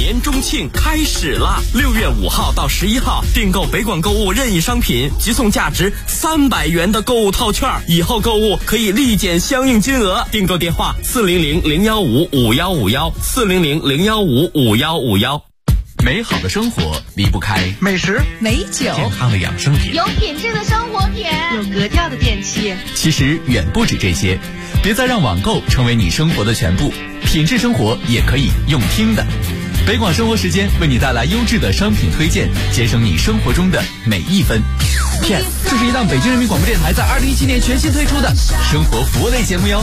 年中庆开始啦！6月5号到11号，订购北广购物任意商品，即送价值300元的购物套券，以后购物可以立减相应金额。订购电话400-015-5151，400-015-5151。 美好的生活离不开美食、 美酒、 健康的养生品， 有品质的生活品， 有格调的电器。 其实远不止这些，别再让网购成为你生活的全部，品质生活也可以用听的。北广生活时间为你带来优质的商品推荐，节省你生活中的每一分。Yes， 这是一档北京人民广播电台在2017年全新推出的生活服务类节目哟。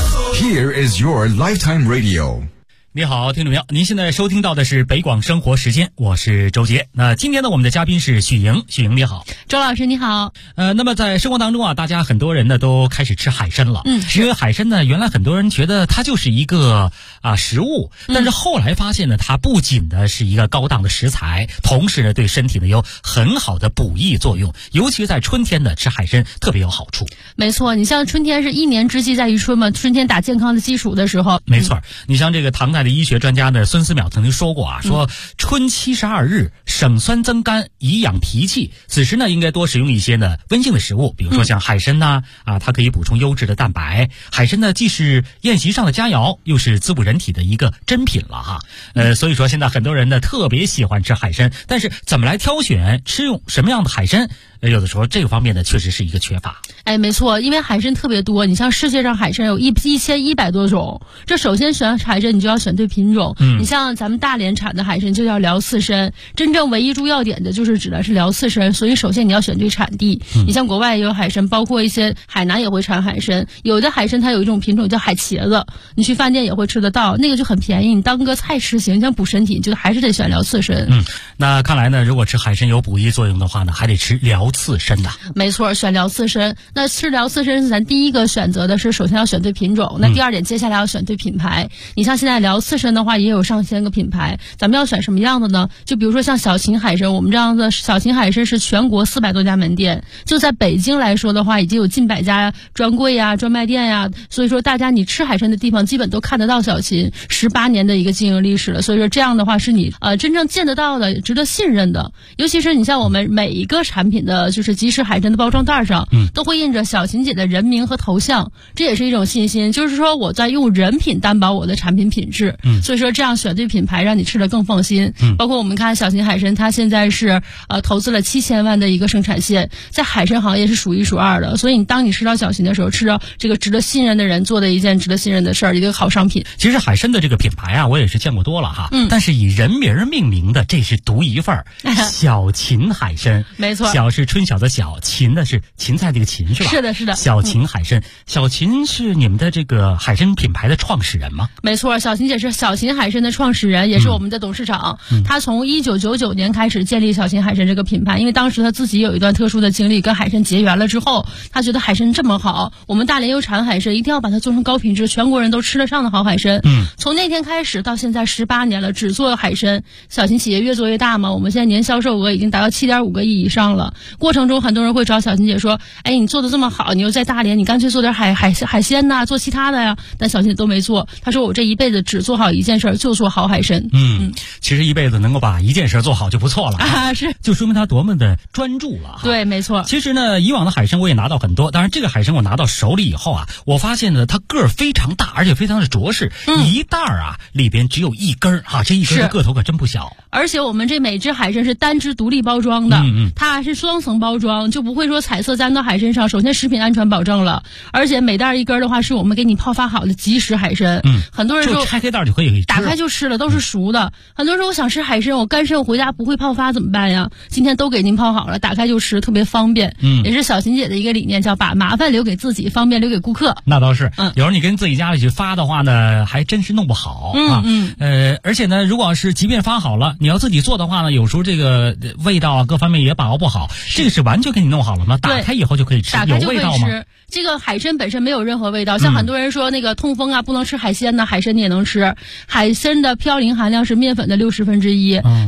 Here is your lifetime radio。 你好，听众朋友，您现在收听到的是北广生活时间，我是周杰。那今天呢，我们的嘉宾是许莹，许莹你好。 周老师你好。 那么在生活当中啊，大家很多人呢都开始吃海参了。因为海参呢，原来很多人觉得它就是一个食物，但是后来发现呢，它不仅的是一个高档的食材，同时呢对身体呢有很好的补益作用，尤其是在春天呢吃海参特别有好处。 没错，你像春天是一年之计在于春嘛，春天打健康的基础的时候。 没错，你像这个唐代的医学专家呢孙思邈曾经说过啊，说春72日省酸增甘，以养脾气。此时呢应该多食用一些呢温性的食物，比如说像海参呐它可以补充优质的蛋白。海参呢既是宴席上的佳肴，又是滋补人体的一个珍品了哈。所以说现在很多人呢特别喜欢吃海参，但是怎么来挑选吃用什么样的海参，有的时候这个方面呢确实是一个缺乏。 没错，因为海参特别多，你像世界上海参有1100多种，这首先选海参你就要选对品种。你像咱们大连产的海参就叫辽刺参，真正唯一注要点的就是指的是辽刺参，所以首先你要选对产地。你像国外也有海参，包括一些海南也会产海参，有的海参它有一种品种叫海茄子，你去饭店也会吃得到，那个就很便宜，你当个菜吃行，像补身体就还是得选辽刺参。 那看来呢，如果吃海参有补益作用的话呢，还得吃辽刺参的。 没错，选辽刺参。那吃辽刺参是咱第一个选择的是，首先要选对品种。那第二点，接下来要选对品牌。你像现在辽刺参的话，也有上千个品牌，咱们要选什么样的呢？就比如说像小秦海参，我们这样的小秦海参是全国400多家门店，就在北京来说的话，已经有近100家专柜呀、专卖店呀。所以说，大家你吃海参的地方基本都看得到小秦18年的一个经营历史了。所以说，这样的话是你真正见得到的、值得信任的。尤其是你像我们每一个产品的就是即食海参的包装袋上，都会印着小秦姐的人名和头像，这也是一种信心，就是说我在用人品担保我的产品品质。所以说这样选对品牌，让你吃得更放心。包括我们看小秦海参，它现在是投资了7000万的一个生产线，在海参行业是数1数2的。所以当你吃到小秦的时候，吃到这个值得信任的人做的一件值得信任的事儿，一个好商品。 其实海参的这个品牌啊，我也是见过多了哈。但是以人名命名的，这是独一份儿。小秦海参， 没错， 小是春晓的晓，秦的是芹菜这个芹是吧？ 是的，是的。 小秦海参，小秦是你们的这个海参品牌的创始人吗？ 没错，小秦姐是小秦海参的创始人，也是我们的董事长。他从1999年开始建立小秦海参这个品牌，因为当时他自己有一段特殊的经历，跟海参结缘了之后，他觉得海参这么好，我们大连有产海参，一定要把它做成高品质，全国人都吃得上的好海参。从那天开始到现在18年了，只做海参。小秦企业越做越大嘛，我们现在年销售额已经达到7.5个亿以上了。过程中很多人会找小秦姐说，你做的这么好，你又在大连，你干脆做点海鲜呐，做其他的呀。但小秦都没做，他说我这一辈子只做好一件事，就做好海参。 其实一辈子能够把一件事做好就不错了是， 就说明他多么的专注了。 对，没错。 其实呢，以往的海参我也拿到很多，当然这个海参我拿到手里以后啊，我发现呢它个儿非常大，而且非常的着实，一袋里边只有一根这一根的个头可真不小。 而且我们这每只海参是单只独立包装的，它是双层包装，就不会说彩色粘到海参上，首先食品安全保证了，而且每袋一根的话是我们给你泡发好的即食海参。很多人说就拆开袋就可以吃， 打开就吃了，都是熟的。很多人说我想吃海参，我干参我回家不会泡发怎么办呀？今天都给您泡好了，打开就吃，特别方便。也是小秦姐的一个理念，叫把麻烦留给自己，方便留给顾客。 那倒是，有时候你跟自己家里去发的话呢，还真是弄不好而且呢，如果是即便发好了，你要自己做的话呢，有时候这个味道各方面也把握不好。这个是完全给你弄好了吗？打开以后就可以吃，有味道吗？ 这个海参本身没有任何味道，像很多人说那个痛风不能吃海鲜呢，海参你也能吃。海参的嘌呤含量是面粉的1/60，所以痛风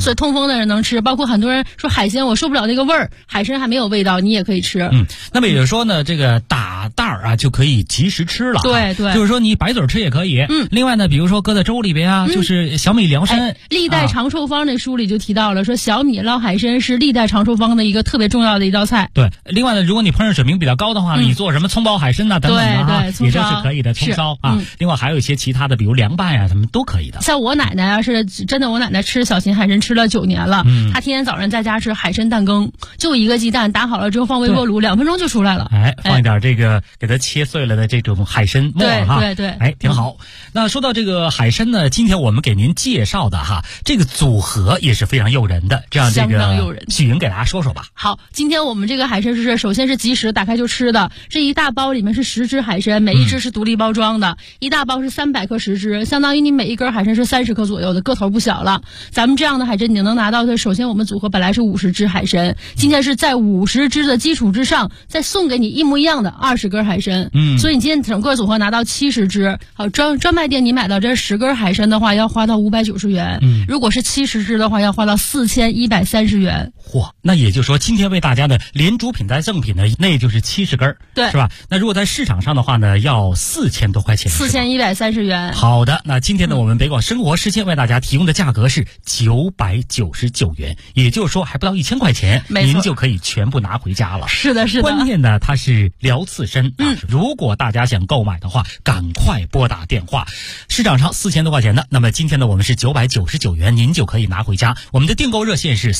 的人能吃，包括很多人说海鲜我受不了那个味儿，海参还没有味道，你也可以吃。 那么也就是说呢，这个打袋儿啊就可以及时吃了。 对对， 就是说你白嘴吃也可以。另外呢，比如说搁在粥里边啊，就是小米凉参。 历代长寿方这书里就提到了，说小米捞海参是历代长寿方的一个特别重要的一道菜。 对，另外呢，如果你烹饪水平比较高的话，你做什么葱爆海参呐等等的哈，也都是可以的。葱烧啊，另外还有一些其他的，比如凉拌呀，什么都可以的。 像我奶奶啊，是真的，我奶奶吃小秦海参吃了9年了，她天天早上在家吃海参蛋羹，就一个鸡蛋打好了之后放微波炉2分钟就出来了。 放一点这个给它切碎了的这种海参末哈， 对， 挺好。那说到这个海参呢，今天我们给您介绍的哈，这个组合也是非常诱人的，这样这个相当诱人。 许莹给大家说说吧。 好，今天我们这个海参是首先是即食，打开就吃的。这一大包里面是10只海参，每一只是独立包装的，一大包是300克10只，相当于你每一根海参是30克左右的，个头不小了。咱们这样的海参你能拿到的，首先我们组合本来是50只海参，今天是在50只的基础之上，再送给你一模一样的20根海参。所以你今天整个组合拿到70只。好，专卖店你买到这10根海参的话，要花到590元。如果是70只的话，要花到4130元。 嚯，那也就是说，今天为大家的连主品带赠品呢，那也就是70根， 对， 是吧？那如果在市场上的话呢，要4000多块钱 ，4130元。 好的，那今天呢，我们北广生活时间为大家提供的价格是999元，也就是说还不到1000块钱，您就可以全部拿回家了。 是的，是的。 关键呢，它是聊刺身啊。如果大家想购买的话，赶快拨打电话。市场上4000多块钱的，那么今天呢，我们是999元，您就可以拿回家。我们的订购热线是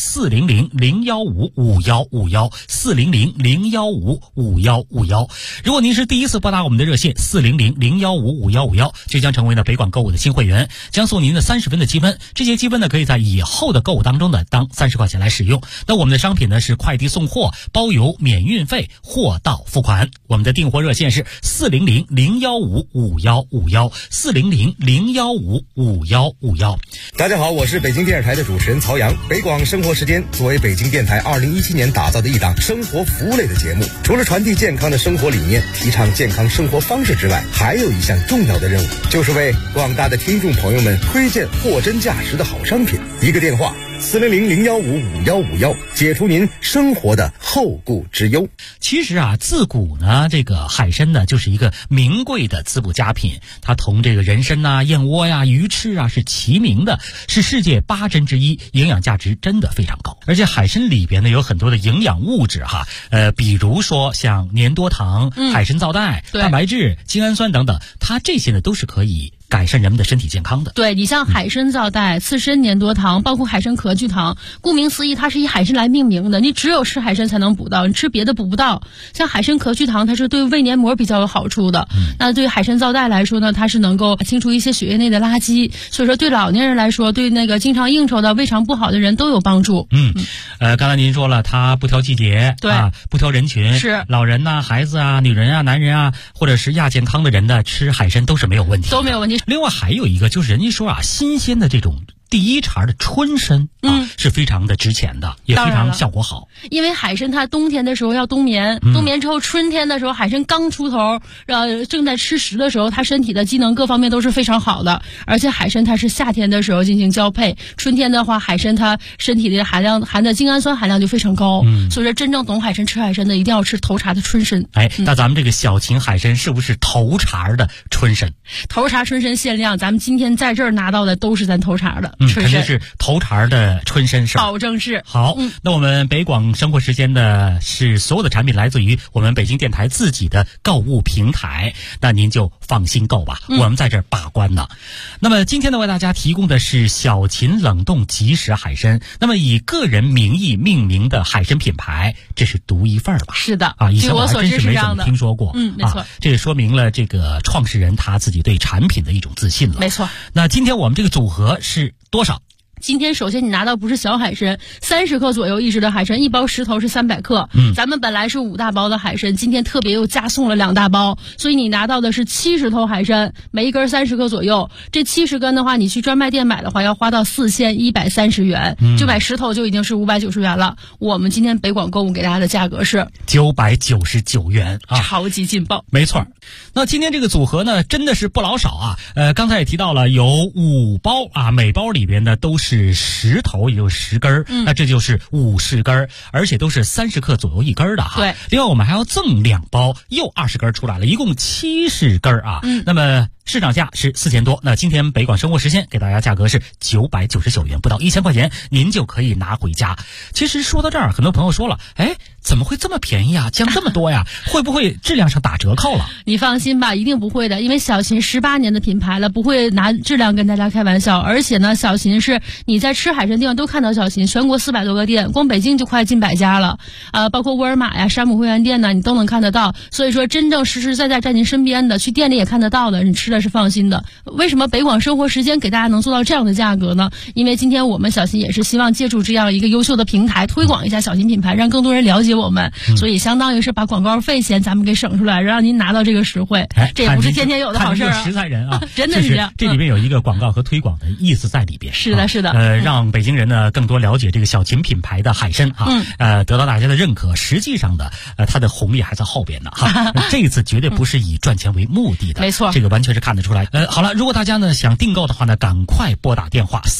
400-015-5151，400-015-5151。如果您是第一次拨打我们的热线400-015-5151，就将成为了北广购物的新会员，将送您的30分的积分。这些积分呢，可以在以后的购物当中呢，当30块钱来使用。那我们的商品呢是快递送货，包邮免运费，货到付款。我们的订货热线是400-015-5151，400-015-5151。 大家好，我是北京电视台的主持人曹阳。北广生活时间作为北京电台2017年打造的一档生活服务类的节目，除了传递健康的生活理念，提倡健康生活方式之外，还有一项重要的任务，就是为广大的听众朋友们推荐货真价实的好商品。一个电话400-015-5151，解除您生活的后顾之忧。 其实啊，自古呢，这个海参呢就是一个名贵的滋补佳品，它同这个人参啊、燕窝呀、鱼翅啊是齐名的，是世界8珍之一，营养价值真的非常高。而且海参里边呢有很多的营养物质哈，比如说像粘多糖、海参皂苷、蛋白质、精氨酸等等，它这些呢都是可以改善人们的身体健康的。 对，你像海参皂苷、刺参粘多糖，包括海参壳聚糖，顾名思义，它是以海参来命名的。你只有吃海参才能补到，你吃别的补不到。像海参壳聚糖，它是对胃黏膜比较有好处的。那对海参皂苷来说呢，它是能够清除一些血液内的垃圾，所以说对老年人来说，对那个经常应酬的、胃肠不好的人都有帮助。 刚才您说了，它不挑季节， 对啊，不挑人群， 是老人呐、孩子啊、女人啊、男人啊，或者是亚健康的人呢，吃海参都是没有问题的， 都没有问题。 另外还有一个就是人家说啊，新鲜的这种第一茬的春参啊，是非常的值钱的，也非常效果好。 因为海参它冬天的时候要冬眠，冬眠之后春天的时候海参刚出头，正在吃食的时候，它身体的机能各方面都是非常好的。而且海参它是夏天的时候进行交配，春天的话海参它身体的含的精氨酸含量就非常高。所以说真正懂海参吃海参的一定要吃头茬的春参。 那咱们这个小秦海参是不是头茬的春参？ 头茬春参限量，咱们今天在这儿拿到的都是咱头茬的。 肯定是头茬的春参是吧？ 保证是。 好，那我们北广生活时间的是所有的产品来自于我们北京电台自己的购物平台，那您就放心购吧，我们在这儿把关呢。那么今天呢，为大家提供的是小秦冷冻即食海参，那么以个人名义命名的海参品牌，这是独一份吧？ 是的啊，以前我还真是没怎么听说过。 没错， 这也说明了这个创始人他自己对产品的一种自信了。 没错。 那今天我们这个组合是多少？ 今天首先你拿到不是小海参，30克左右一只的海参，一包10头是300克。咱们本来是5大包的海参，今天特别又加送了2大包，所以你拿到的是70头海参，每一根30克左右。这70根的话，你去专卖店买的话要花到4130元，就买10头就已经是590元了。我们今天北广购物给大家的价格是 999元啊， 超级劲爆。 没错。那今天这个组合呢，真的是不老少啊。刚才也提到了有5包啊，每包里边呢都是是10头，也就是10根儿，那这就是50根儿，而且都是30克左右一根儿的哈。 对， 另外我们还要赠2包，又20根儿出来了，一共70根儿啊。那么市场价是4000多，那今天北广生活时鲜给大家价格是999元，不到1000块钱，您就可以拿回家。其实说到这儿，很多朋友说了，哎，怎么会这么便宜啊？降这么多呀？会不会质量上打折扣了？ 你放心吧，一定不会的，因为小秦18年的品牌了，不会拿质量跟大家开玩笑。而且呢，小秦是你在吃海参地方都看到小秦，全国400多个店，光北京就快近100家了，包括沃尔玛呀、山姆会员店呢，你都能看得到。所以说，真正实实在在在您身边的，去店里也看得到的，你吃的是放心的。为什么北广生活时间给大家能做到这样的价格呢？因为今天我们小秦也是希望借助这样一个优秀的平台，推广一下小秦品牌，让更多人了解我们，所以相当于是把广告费钱咱们给省出来，让您拿到这个实惠。这也不是天天有的好事啊！ 实在人啊， 真的是这样。 这里面有一个广告和推广的意思在里边。 是的，是的。 让北京人呢更多了解这个小秦品牌的海参哈，得到大家的认可。实际上的它的红利还在后边呢哈。这一次绝对不是以赚钱为目的的， 没错， 这个完全是看得出来。好了，如果大家呢想订购的话呢，赶快拨打电话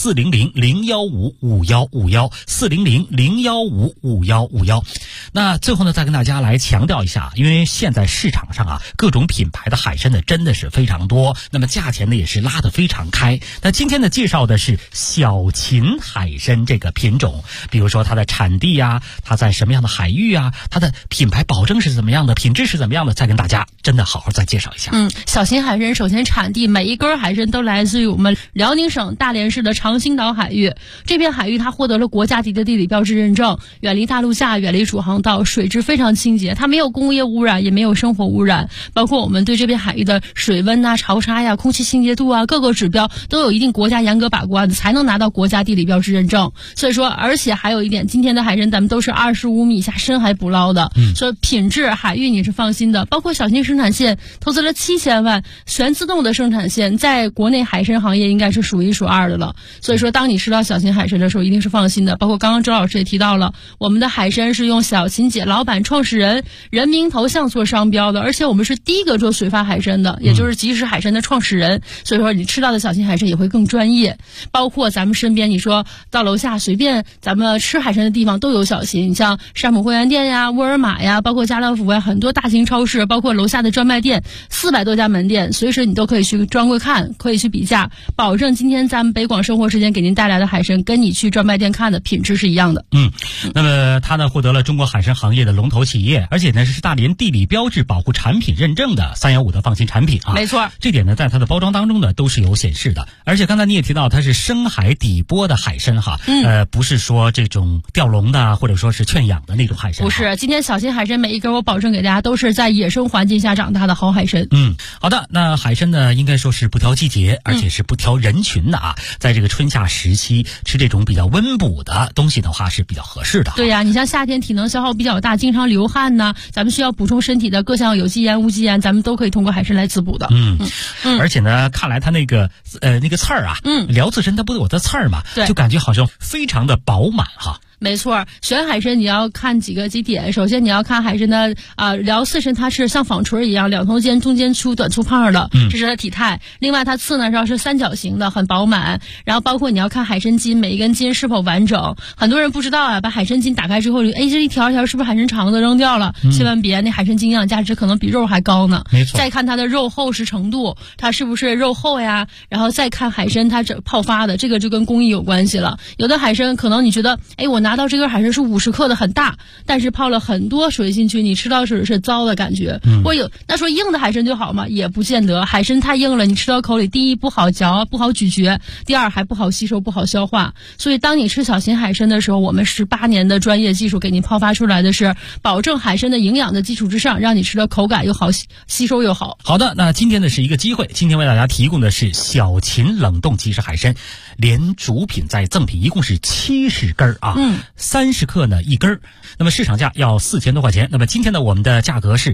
400-015-5151，400-015-5151。那最后呢，再跟大家来强调一下，因为现在市场上啊，各种品牌的海参呢真的是非常多，那么价钱呢也是拉得非常开。那今天呢介绍的是小秦海参这个品种，比如说它的产地啊，它在什么样的海域啊，它的品牌保证是怎么样的，品质是怎么样的，再跟大家真的好好再介绍一下。 小秦海参首先产地每一根海参都来自于我们辽宁省大连市的长兴岛海域，这片海域它获得了国家级的地理标志认证，远离大陆架，远离主航道，水质非常清洁，它没有工业污染，也没有生活污染，包括我们对这片海域的水温啊、潮沙呀、空气清洁度啊，各个指标都有一定国家严格把关，才能拿到国家地理标志认证。所以说，而且还有一点，今天的海参咱们都是25米以下深海捕捞的，所以品质海域你是放心的。包括小秦生产线投资了7000万，全自动的生产线，在国内海参行业应该是数1数2的了。所以说，当你吃到小秦海参的时候，一定是放心的。包括刚刚周老师也提到了，我们的海参是用小秦姐老板创始人人名头像做商标的，而且我们是第一个做水发海参的，也就是即食海参的创始人。所以说，你吃到的小秦海参也会更专业。包括咱们身边，你说到楼下随便咱们吃海参的地方都有小秦，你像山姆会员店呀、沃尔玛呀，包括家乐福呀，很多大型超市，包括楼下的专卖店，400多家门店，随时你都可以去专柜看，可以去比价，保证今天咱们北广生活时间给您带来的海参跟你去专卖店看的品质是一样的。 那么它呢获得了中国海参行业的龙头企业，而且呢是大连地理标志保护产品认证的315的放心产品啊。 没错， 这点呢在它的包装当中呢都是有显示的。而且刚才你也提到它是深海底波的海参哈，不是说这种钓笼的或者说是圈养的那种海参。 不是，今天小秦海参每一根我保证给大家都是在野生环境下长大的好海参。 好的，那海参呢应该说是不挑季节，而且是不挑人群的啊。在这个春夏时期吃这种比较温补的东西的话是比较合适的。 对呀，你像夏天体能消耗比较大，经常流汗呢，咱们需要补充身体的各项有机盐、无机盐，咱们都可以通过海参来滋补的。 而且呢，看来它那个刺儿啊，辽刺参它不都有的刺儿嘛， 对， 就感觉好像非常的饱满哈。 没错，选海参你要看几点。首先你要看海参的辽刺参，它是像纺锤一样，2头尖，中间粗短粗胖的，这是它体态。另外它刺呢是三角形的，很饱满。然后包括你要看海参筋，每一根筋是否完整。很多人不知道啊，把海参筋打开之后，这一条一条是不是海参肠子扔掉了？千万别，那海参筋营养价值可能比肉还高呢。 没错。 再看它的肉厚实程度，它是不是肉厚呀？然后再看海参它泡发的，这个就跟工艺有关系了。有的海参可能你觉得，我拿到这根海参是50克的，很大，但是泡了很多水进去，你吃到水是糟的感觉。那说硬的海参就好吗？也不见得，海参太硬了，你吃到口里，第一不好嚼，不好咀嚼，第二还不好吸收，不好消化。所以当你吃小秦海参的时候，我们18年的专业技术给你泡发出来的是保证海参的营养的基础之上，让你吃的口感又好，吸收又好。 好的，那今天呢是一个机会，今天为大家提供的是小秦冷冻即食海参，连主品再赠品，一共是70根啊，30克呢一根儿，那么市场价要4000多块钱，那么今天呢我们的价格是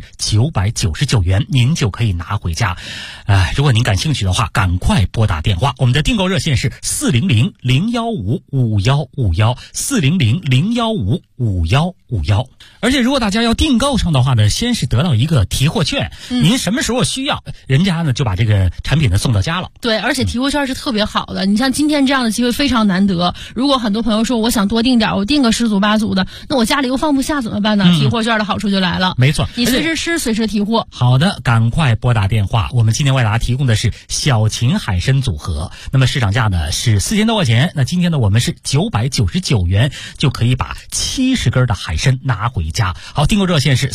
999元，您就可以拿回家。如果您感兴趣的话，赶快拨打电话，我们的订购热线是400-015-5151，400-015-5151。而且如果大家要订购上的话呢，先是得到一个提货券，您什么时候需要，人家呢就把这个产品呢送到家了。 对，而且提货券是特别好的。你像今天天这样的机会非常难得。如果很多朋友说我想多订点，我订个10组8组的，那我家里又放不下怎么办呢？提货券的好处就来了。 没错， 你随时吃随时提货。 好的，赶快拨打电话。我们今天为大家提供的是小秦海参组合，那么市场价呢是4000多块钱，那今天呢我们是999元就可以把70根的海参拿回家。好，订购热线是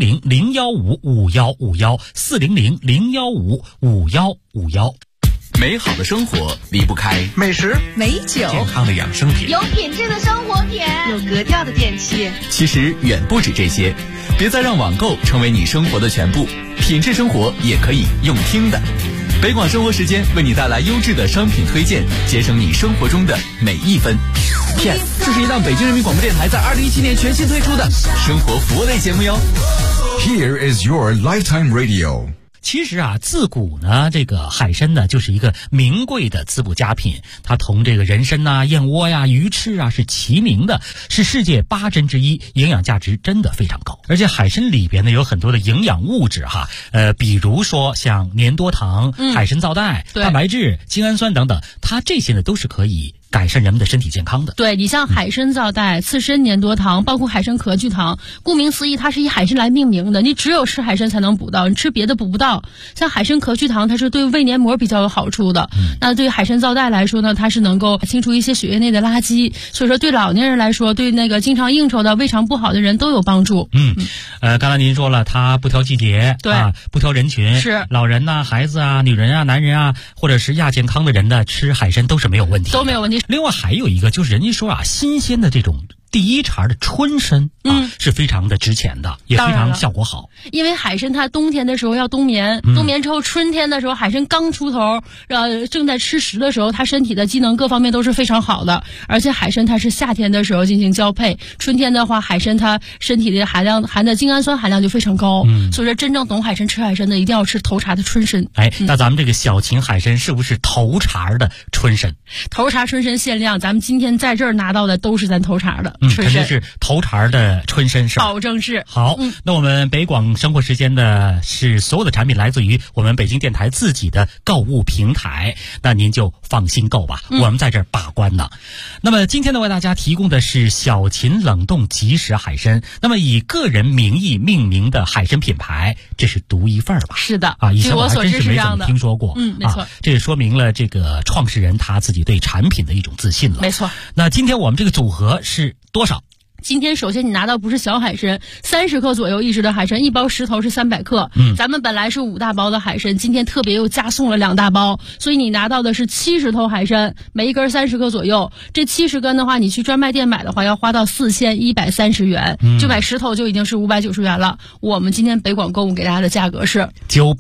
400-015-5151，400-015-5151。 美好的生活离不开美食、 美酒、 健康的养生品， 有品质的生活品，有格调的电器。 其实远不止这些，别再让网购成为你生活的全部，品质生活也可以用听的。北广生活时间为你带来优质的商品推荐，节省你生活中的每一分。Yes， 这是一档北京人民广播电台在2017年全新推出的生活服务类节目哟。 Here is your lifetime radio。 其实啊，自古呢，这个海参呢就是一个名贵的滋补佳品，它同这个人参呐、燕窝呀、鱼翅啊是齐名的，是世界8珍之一，营养价值真的非常高。而且海参里边呢有很多的营养物质哈，比如说像粘多糖、海参皂苷、蛋白质、精氨酸等等，它这些呢都是可以改善人们的身体健康的。 对，你像海参皂苷、刺参粘多糖，包括海参壳聚糖，顾名思义，它是以海参来命名的。你只有吃海参才能补到，你吃别的补不到。像海参壳聚糖，它是对胃黏膜比较有好处的。那对于海参皂苷来说呢，它是能够清除一些血液内的垃圾，所以说对老年人来说，对那个经常应酬的、胃肠不好的人都有帮助。 刚才您说了，它不挑季节， 对啊，不挑人群， 是老人呐、孩子啊、女人啊、男人啊，或者是亚健康的人呢，吃海参都是没有问题的， 都没有问题。 另外还有一个就是人家说啊，新鲜的这种第一茬的春参啊，是非常的值钱的，也非常效果好。 因为海参它冬天的时候要冬眠，冬眠之后春天的时候海参刚出头，正在吃食的时候，它身体的机能各方面都是非常好的。而且海参它是夏天的时候进行交配，春天的话海参它身体的含的精氨酸含量就非常高。所以说真正懂海参吃海参的一定要吃头茬的春参。 那咱们这个小秦海参是不是头茬的春参？ 头茬春参限量，咱们今天在这儿拿到的都是咱头茬的。 肯定是头茬的春参是吧？ 保证是。 好，那我们北广生活时间的是所有的产品来自于我们北京电台自己的购物平台，那您就放心购吧，我们在这儿把关呢。那么今天呢，为大家提供的是小秦冷冻即食海参，那么以个人名义命名的海参品牌，这是独一份吧？ 是的啊，以前我还真是没怎么听说过。 没错， 这也说明了这个创始人他自己对产品的一种自信了。 没错。 那今天我们这个组合是多少？ 今天首先你拿到不是小海参，30克左右1只的海参，一包10头是300克。咱们本来是5大包的海参，今天特别又加送了2大包，所以你拿到的是70头海参，每一根30克左右。这70根的话，你去专卖店买的话要花到4130元，就买10头就已经是590元了。我们今天北广购物给大家的价格是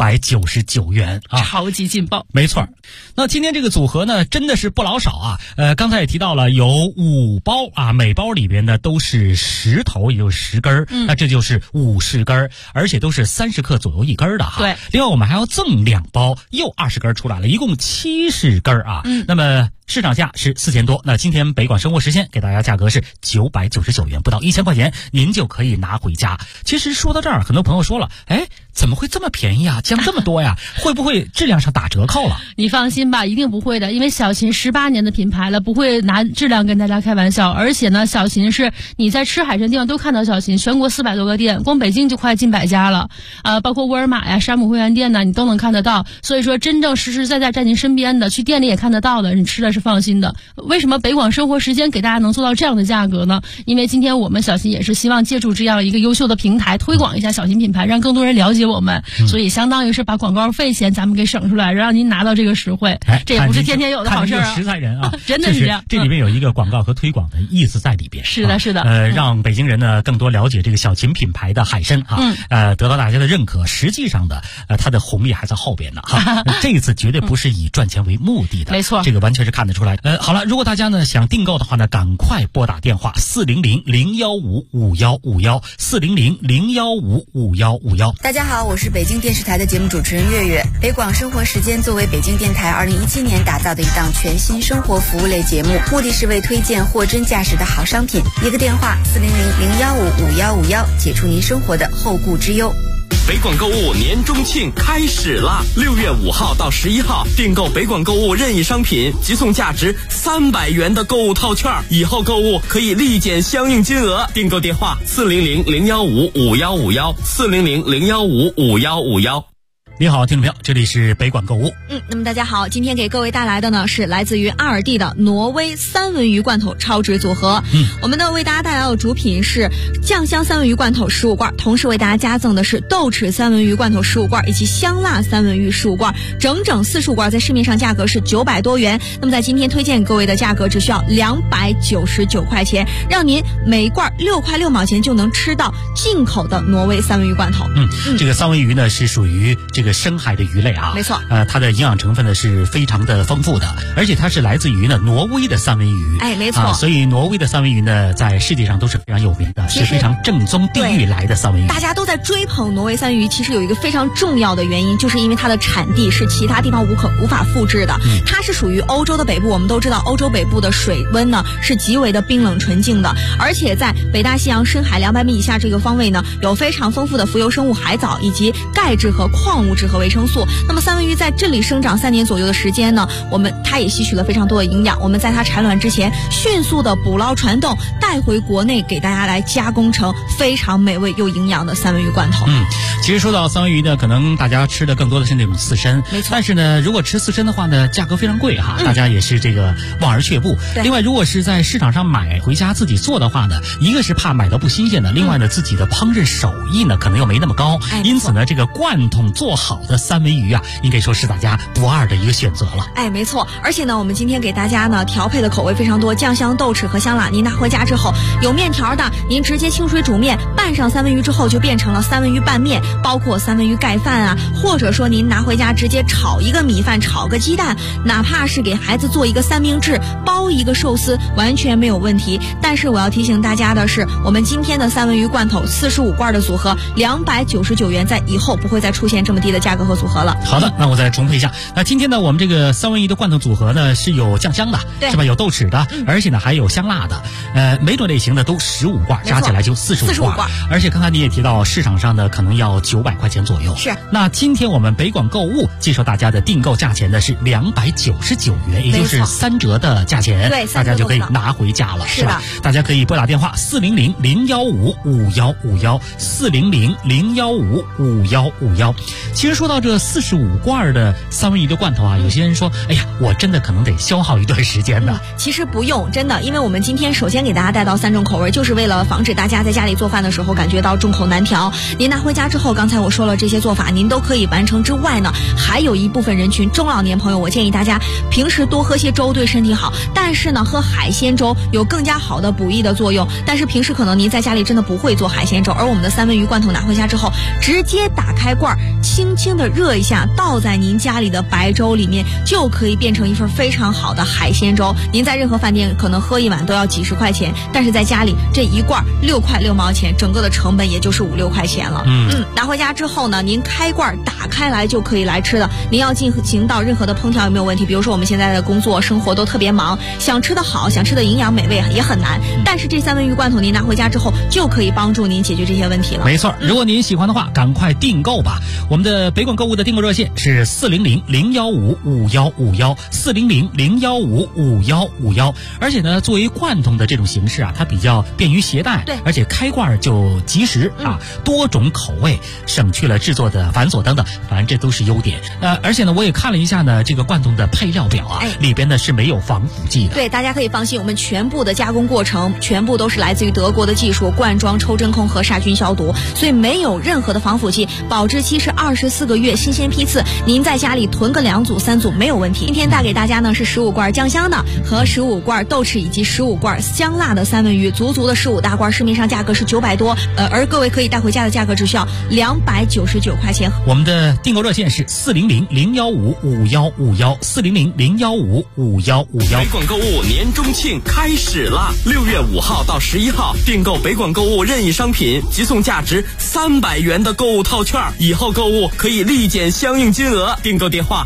999元啊， 超级劲爆。 没错。那今天这个组合呢，真的是不老少啊。刚才也提到了有5包啊，每包里边呢都是10头，也就是10根儿，那这就是50根儿，而且都是30克左右1根儿的哈。 对。 另外我们还要赠2包，又20根出来了，一共70根啊。那么市场价是4000多，那今天北广生活时鲜给大家价格是999元，不到1000块钱，您就可以拿回家。其实说到这儿，很多朋友说了，怎么会这么便宜啊？降这么多呀？会不会质量上打折扣了？ 你放心吧，一定不会的，因为小秦18年的品牌了，不会拿质量跟大家开玩笑。而且呢，小秦是你在吃海参地方都看到小秦，全国400多个店，光北京就快近100家了，包括沃尔玛呀、山姆会员店呢，你都能看得到。所以说，真正实实在在在您身边的，去店里也看得到的，你吃的是放心的。为什么北广生活时间给大家能做到这样的价格呢？因为今天我们小秦也是希望借助这样一个优秀的平台，推广一下小秦品牌，让更多人了解我们，所以相当于是把广告费钱咱们给省出来，让您拿到这个实惠。这也不是天天有的好事啊！ 实在人啊， 真的是这样。 这里面有一个广告和推广的意思在里边。 是的，是的。 让北京人呢更多了解这个小秦品牌的海参啊，得到大家的认可。实际上的它的红利还在后边呢哈。这一次绝对不是以赚钱为目的的， 没错， 这个完全是看得出来。好了，如果大家呢想订购的话呢，赶快拨打电话400-015-5151，400-015-5151。 大家好，我是北京电视台的节目主持人月月。北广生活时间作为北京电台2017年打造的一档全新生活服务类节目，目的是为推荐货真价实的好商品。一个电话400-015-5151，解除您生活的后顾之忧。 北广购物年中庆开始啦！6月5号到11号，订购北广购物任意商品，即送价值300元的购物套券，以后购物可以立减相应金额。订购电话400-015-5151，400-015-5151。 你好，听众朋友，这里是北广购物。 那么大家好，今天给各位带来的呢是来自于阿尔蒂的挪威三文鱼罐头超值组合。我们的为大家带来的主品是酱香三文鱼罐头15罐，同时为大家加赠的是豆豉三文鱼罐头15罐以及香辣三文鱼15罐，整整45罐，在市面上价格是900多元。那么在今天推荐给各位的价格只需要299块钱，让您每罐6块6毛钱就能吃到进口的挪威三文鱼罐头。 这个三文鱼呢是属于这个深海的鱼类啊， 没错。 它的营养成分呢是非常的丰富的，而且它是来自于呢挪威的三文鱼。 没错。 所以挪威的三文鱼呢在世界上都是非常有名的，是非常正宗地域来的三文鱼。 大家都在追捧挪威三文鱼，其实有一个非常重要的原因，就是因为它的产地是其他地方无法复制的。它是属于欧洲的北部，我们都知道欧洲北部的水温呢是极为的冰冷纯净的，而且在北大西洋深海200米以下这个方位呢，有非常丰富的浮游生物海藻以及钙质和矿物质和维生素。那么三文鱼在这里生长3年左右的时间呢，它也吸取了非常多的营养。我们在它产卵之前迅速的捕捞传动，带回国内给大家来加工成非常美味又营养的三文鱼罐头。 其实说到三文鱼呢，可能大家吃的更多的是那种刺身， 没错。 但是呢，如果吃刺身的话呢，价格非常贵哈，大家也是这个望而却步。另外，如果是在市场上买回家自己做的话呢，一个是怕买到不新鲜的，另外呢，自己的烹饪手艺呢可能又没那么高，因此呢，这个罐头做好的三文鱼啊，应该说是大家不二的一个选择了。 没错。而且呢，我们今天给大家呢调配的口味非常多，酱香、豆豉和香辣。您拿回家之后，有面条的，您直接清水煮面，拌上三文鱼之后就变成了三文鱼拌面，包括三文鱼盖饭啊，或者说您拿回家直接炒一个米饭，炒个鸡蛋，哪怕是给孩子做一个三明治，包一个寿司，完全没有问题。但是我要提醒大家的是，我们今天的三文鱼罐头45罐的组合299元，在以后不会再出现这么低的价格和组合了。 好的，那我再重复一下。那今天呢，我们这个三文鱼的罐头组合呢是有酱香的，是吧？有豆豉的，而且呢还有香辣的。每种类型的都15罐，加起来就45罐。而且刚才你也提到，市场上呢可能要900块钱左右。 是。 那今天我们北广购物介绍大家的订购价钱呢是299元，也就是3折的价钱。 对， 大家就可以拿回家了， 是吧？ 大家可以拨打电话400-015-5151，400-015-5151。其实说到这45罐的三文鱼的罐头啊，有些人说，哎呀，我真的可能得消耗一段时间呢。 其实不用，真的，因为我们今天首先给大家带到3种口味，就是为了防止大家在家里做饭的时候感觉到众口难调。您拿回家之后，刚才我说了这些做法，您都可以完成之外呢，还有一部分人群，中老年朋友，我建议大家平时多喝些粥，对身体好。但是呢，喝海鲜粥有更加好的补益的作用。但是平时可能您在家里真的不会做海鲜粥，而我们的三文鱼罐头拿回家之后，直接打开罐，轻轻的热一下，倒在您家里的白粥里面，就可以变成一份非常好的海鲜粥。您在任何饭店可能喝一碗都要几十块钱，但是在家里这一罐6块6毛钱，整个的成本也就是5、6块钱了。拿回家之后呢，您开罐打开来就可以来吃的。您要进行到任何的烹调也没有问题。比如说我们现在的工作生活都特别忙，想吃的好，想吃的营养美味也很难。但是这三文鱼罐头您拿回家之后，就可以帮助您解决这些问题了。 没错，如果您喜欢的话，赶快订购吧。我们的北广购物的订购热线是400-015-5151，400-015-5151。而且呢，作为罐头的这种形式啊，它比较便于携带，而且开罐就及时啊，多种口味，省去了制作的繁琐等等，反正这都是优点。而且呢，我也看了一下呢，这个罐头的配料表啊，里边呢是没有防腐剂的。 对，大家可以放心，我们全部的加工过程全部都是来自于德国的技术，灌装、抽真空和杀菌消毒，所以没有任何的防腐剂，保质期是24个月，新鲜批次，您在家里囤个2组3组没有问题。今天带给大家呢是15罐酱香的和15罐豆豉以及15罐香辣的三文鱼，足的15大罐，市面上价格是900多，而各位可以带回家的价格只需要299块钱。 我们的订购热线是400-015-5151，400-015-5151。 北广购物年中庆开始啦！6月5号到11号，订购北广购物任意商品，即送价值300元的购物套券，以后购物可以立减相应金额。订购电话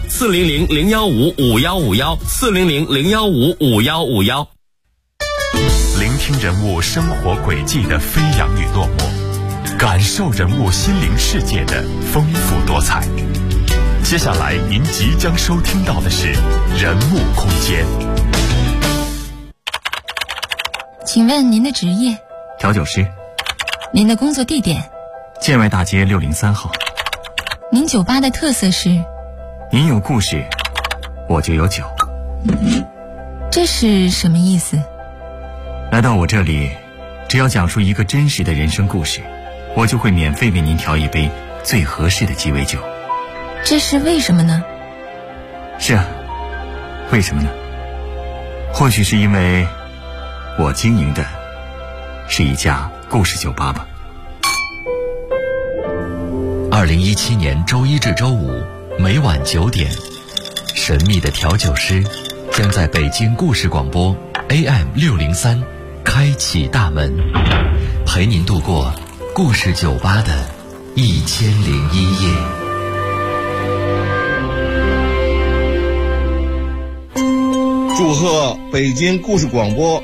400-015-5151，400-015-5151。 聆听人物生活轨迹的飞扬与落寞， 感受人物心灵世界的丰富多彩。接下来您即将收听到的是人物空间。 请问您的职业？ 调酒师。 您的工作地点？ 建外大街603号。 您酒吧的特色是？ 您有故事，我就有酒。 这是什么意思？ 来到我这里，只要讲述一个真实的人生故事，我就会免费为您调一杯最合适的鸡尾酒。 这是为什么呢？ 是啊，为什么呢？或许是因为我经营的是一家故事酒吧吧。 2017年周一至周五每晚9点，神秘的调酒师将在北京故事广播 AM603开启大门，陪您度过故事酒吧的1001夜。 祝贺北京故事广播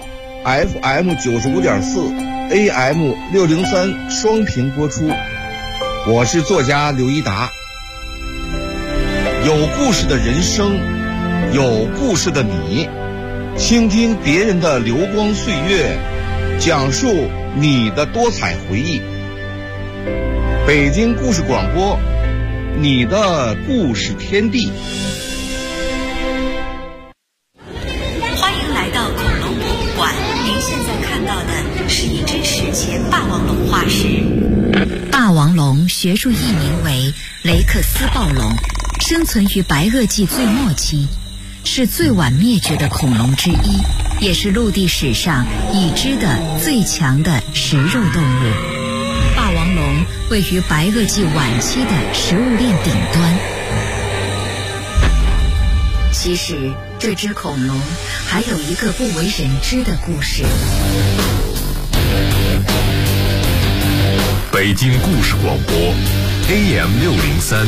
FM95.4 AM603双频播出。我是作家刘一达。有故事的人生，有故事的你，倾听别人的流光岁月，讲述你的多彩回忆。北京故事广播，你的故事天地。 欢迎来到恐龙博物馆，您现在看到的是一只史前霸王龙化石。 霸王龙学术译名为雷克斯暴龙，生存于白垩纪最末期，是最晚灭绝的恐龙之一，也是陆地史上已知的最强的食肉动物。霸王龙位于白垩纪晚期的食物链顶端。其实这只恐龙还有一个不为人知的故事。 北京故事广播 AM603，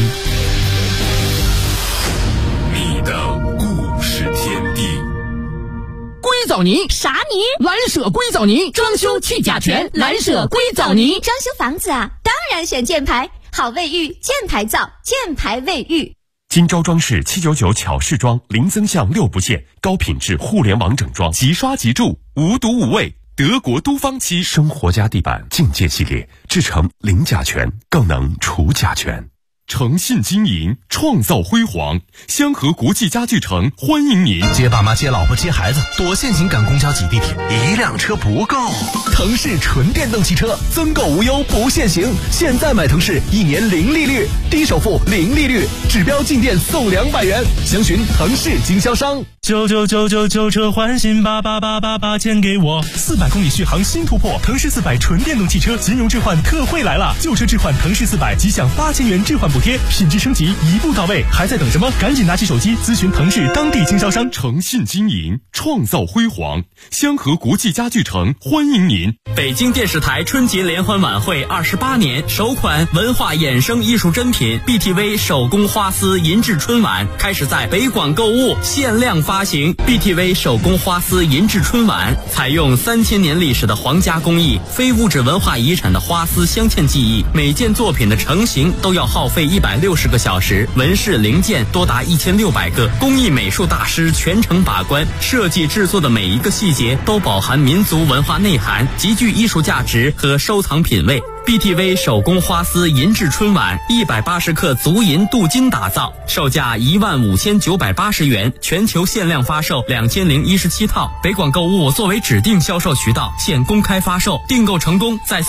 你的故事天地。 硅藻泥啥泥？ 蓝舍硅藻泥，装修去甲醛，蓝舍硅藻泥。 装修房子啊，当然选箭牌，好卫浴，箭牌造，箭牌卫浴。 金招装饰799巧饰装，零增项6不限，高品质互联网整装，即刷即住，无毒无味。德国都方漆生活家地板境界系列，制成零甲醛，更能除甲醛。诚信经营，创造辉煌。香河国际家具城欢迎您。 接爸妈、接老婆、接孩子，多限行赶公交挤地铁，一辆车不够。腾势纯电动汽车，增购无忧不限行。现在买腾势，1年0利率，低首付0利率，指标进店送200元。详询腾势经销商。 99999车换新88888钱给我。 400公里续航新突破，腾势400纯电动汽车金融置换特惠来了，旧车置换腾势400即享8000元置换补贴，品质升级一步到位，还在等什么？赶紧拿起手机咨询腾势当地经销商。诚信经营，创造辉煌。香河国际家具城欢迎您。 北京电视台春节联欢晚会28年首款文化衍生艺术珍品 BTV 手工花丝银质春晚开始在北广购物限量发行。 BTV 手工花丝银质春晚采用3000年历史的皇家工艺，非物质文化遗产的花丝镶嵌技艺，每件作品的成型都要耗费160个小时，纹饰零件多达1600个，工艺美术大师全程把关，设计制作的每一个细节都饱含民族文化内涵，极具艺术价值和收藏品味。BTV 手工花丝银质春晚180克足银镀金打造，售价15980元，全球限量发售2017套。北广购物作为指定销售渠道，现公开发售，订购成功再送